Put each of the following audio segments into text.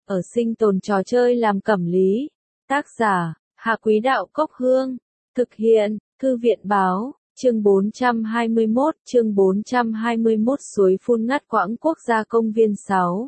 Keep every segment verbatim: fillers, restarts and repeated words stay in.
ở sinh tồn trò chơi làm cẩm lý. Tác giả, Hạ Quý Đạo Cốc Hương. Thực hiện, Thư viện báo, chương bốn trăm hai mươi mốt, chương bốn trăm hai mươi mốt suối phun ngắt quãng quốc gia công viên sáu.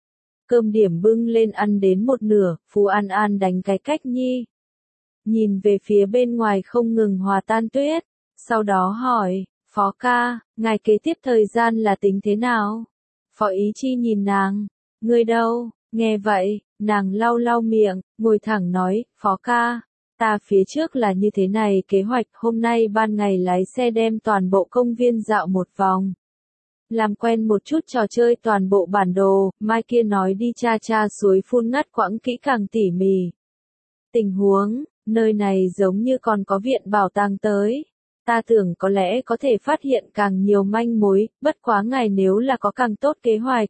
Cơm điểm bưng lên ăn đến một nửa, Phú An An đánh cái cách nhi. Nhìn về phía bên ngoài không ngừng hòa tan tuyết, sau đó hỏi, Phó ca, ngài kế tiếp thời gian là tính thế nào? Phó Ý Chi nhìn nàng, ngươi đâu? Nghe vậy, nàng lau lau miệng, ngồi thẳng nói, Phó ca, ta phía trước là như thế này, kế hoạch hôm nay ban ngày lái xe đem toàn bộ công viên dạo một vòng. Làm quen một chút trò chơi toàn bộ bản đồ, mai kia nói đi tra tra suối phun ngắt quãng kỹ càng tỉ mỉ. Tình huống, nơi này giống như còn có viện bảo tàng tới. Ta tưởng có lẽ có thể phát hiện càng nhiều manh mối, bất quá ngài nếu là có càng tốt kế hoạch.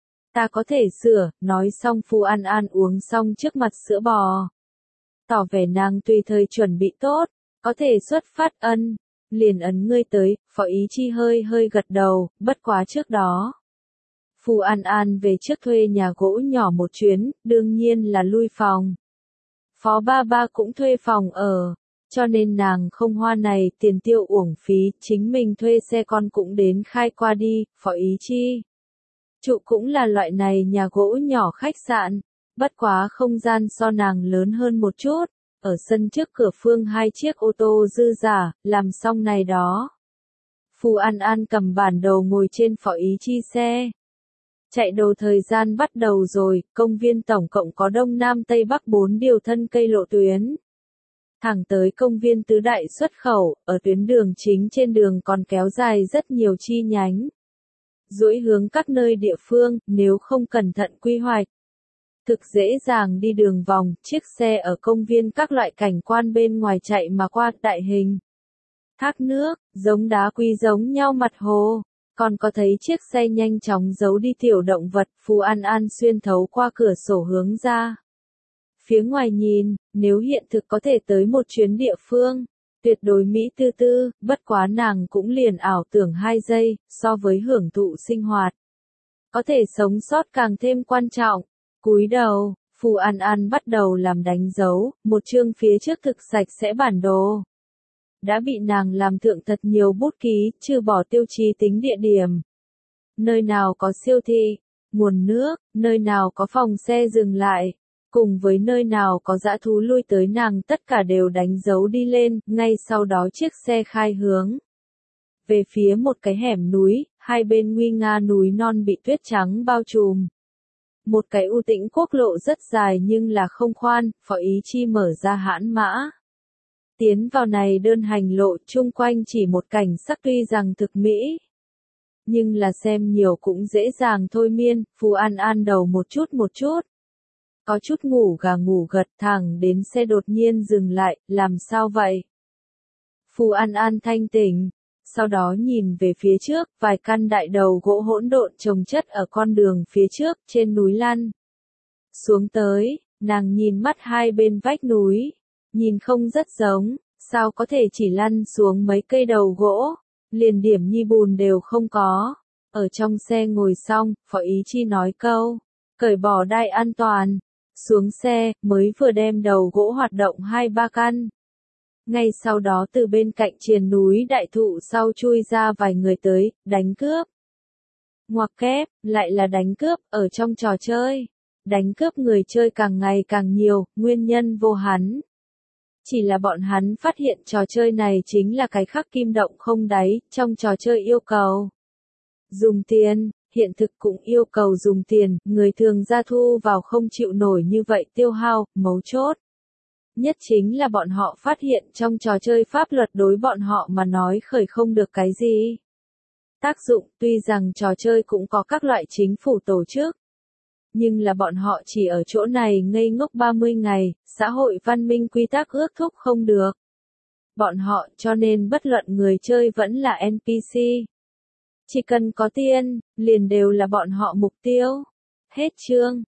Ta có thể sửa, nói xong Phú An An uống xong trước mặt sữa bò. Tỏ vẻ nàng tùy thời chuẩn bị tốt, có thể xuất phát ân, liền ấn ngươi tới, Phó Ý Chi hơi hơi gật đầu, bất quá trước đó. Phú An An về trước thuê nhà gỗ nhỏ một chuyến, đương nhiên là lui phòng. Phó ba ba cũng thuê phòng ở, cho nên nàng không hoa này tiền tiêu uổng phí, chính mình thuê xe con cũng đến khai qua đi, Phó Ý Chi. Trụ cũng là loại này nhà gỗ nhỏ khách sạn, bất quá không gian so nàng lớn hơn một chút, ở sân trước cửa phương hai chiếc ô tô dư giả, làm xong này đó. Phú An An cầm bản đồ ngồi trên Phó Ý Chi xe. Chạy đồ thời gian bắt đầu rồi, công viên tổng cộng có đông nam tây bắc bốn điều thân cây lộ tuyến. Thẳng tới công viên tứ đại xuất khẩu, ở tuyến đường chính trên đường còn kéo dài rất nhiều chi nhánh. Duỗi hướng các nơi địa phương, nếu không cẩn thận quy hoạch. Thực dễ dàng đi đường vòng, chiếc xe ở công viên các loại cảnh quan bên ngoài chạy mà qua đại hình. Thác nước, giống đá quý giống nhau mặt hồ. Còn có thấy chiếc xe nhanh chóng giấu đi tiểu động vật, Phú An An xuyên thấu qua cửa sổ hướng ra. Phía ngoài nhìn, nếu hiện thực có thể tới một chuyến địa phương, tuyệt đối Mỹ tư tư, bất quá nàng cũng liền ảo tưởng hai giây, so với hưởng thụ sinh hoạt. Có thể sống sót càng thêm quan trọng. Cúi đầu, Phú An An bắt đầu làm đánh dấu, một chương phía trước thực sạch sẽ bản đồ. Đã bị nàng làm thượng thật nhiều bút ký, trừ bỏ tiêu chí tính địa điểm. Nơi nào có siêu thị, nguồn nước, nơi nào có phòng xe dừng lại, cùng với nơi nào có dã thú lui tới nàng tất cả đều đánh dấu đi lên, ngay sau đó chiếc xe khai hướng. Về phía một cái hẻm núi, hai bên nguy nga núi non bị tuyết trắng bao trùm. Một cái u tĩnh quốc lộ rất dài nhưng là không khoan, Phó Ý Chi mở ra hãn mã. Tiến vào này đơn hành lộ chung quanh chỉ một cảnh sắc tuy rằng thực mỹ. Nhưng là xem nhiều cũng dễ dàng thôi miên, Phú An An đầu một chút một chút. Có chút ngủ gà ngủ gật thẳng đến xe đột nhiên dừng lại, làm sao vậy? Phú An An thanh tỉnh, sau đó nhìn về phía trước, vài căn đại đầu gỗ hỗn độn chồng chất ở con đường phía trước, trên núi lăn. Xuống tới, nàng nhìn mắt hai bên vách núi. Nhìn không rất giống, sao có thể chỉ lăn xuống mấy cây đầu gỗ, liền điểm nhi bùn đều không có. Ở trong xe ngồi xong, Phó Ý Chi nói câu, cởi bỏ đai an toàn, xuống xe, mới vừa đem đầu gỗ hoạt động hai ba căn. Ngay sau đó từ bên cạnh triền núi đại thụ sau chui ra vài người tới, đánh cướp. Ngoặc kép, lại là đánh cướp, ở trong trò chơi. Đánh cướp người chơi càng ngày càng nhiều, nguyên nhân vô hắn. Chỉ là bọn hắn phát hiện trò chơi này chính là cái khắc kim động không đáy, trong trò chơi yêu cầu dùng tiền, hiện thực cũng yêu cầu dùng tiền, người thường ra thu vào không chịu nổi như vậy tiêu hao, mấu chốt. Nhất chính là bọn họ phát hiện trong trò chơi pháp luật đối bọn họ mà nói khởi không được cái gì. Tác dụng, tuy rằng trò chơi cũng có các loại chính phủ tổ chức. Nhưng là bọn họ chỉ ở chỗ này ngây ngốc ba mươi ngày, xã hội văn minh quy tắc ước thúc không được. Bọn họ cho nên bất luận người chơi vẫn là en pê xê. Chỉ cần có tiền, liền đều là bọn họ mục tiêu. Hết chương.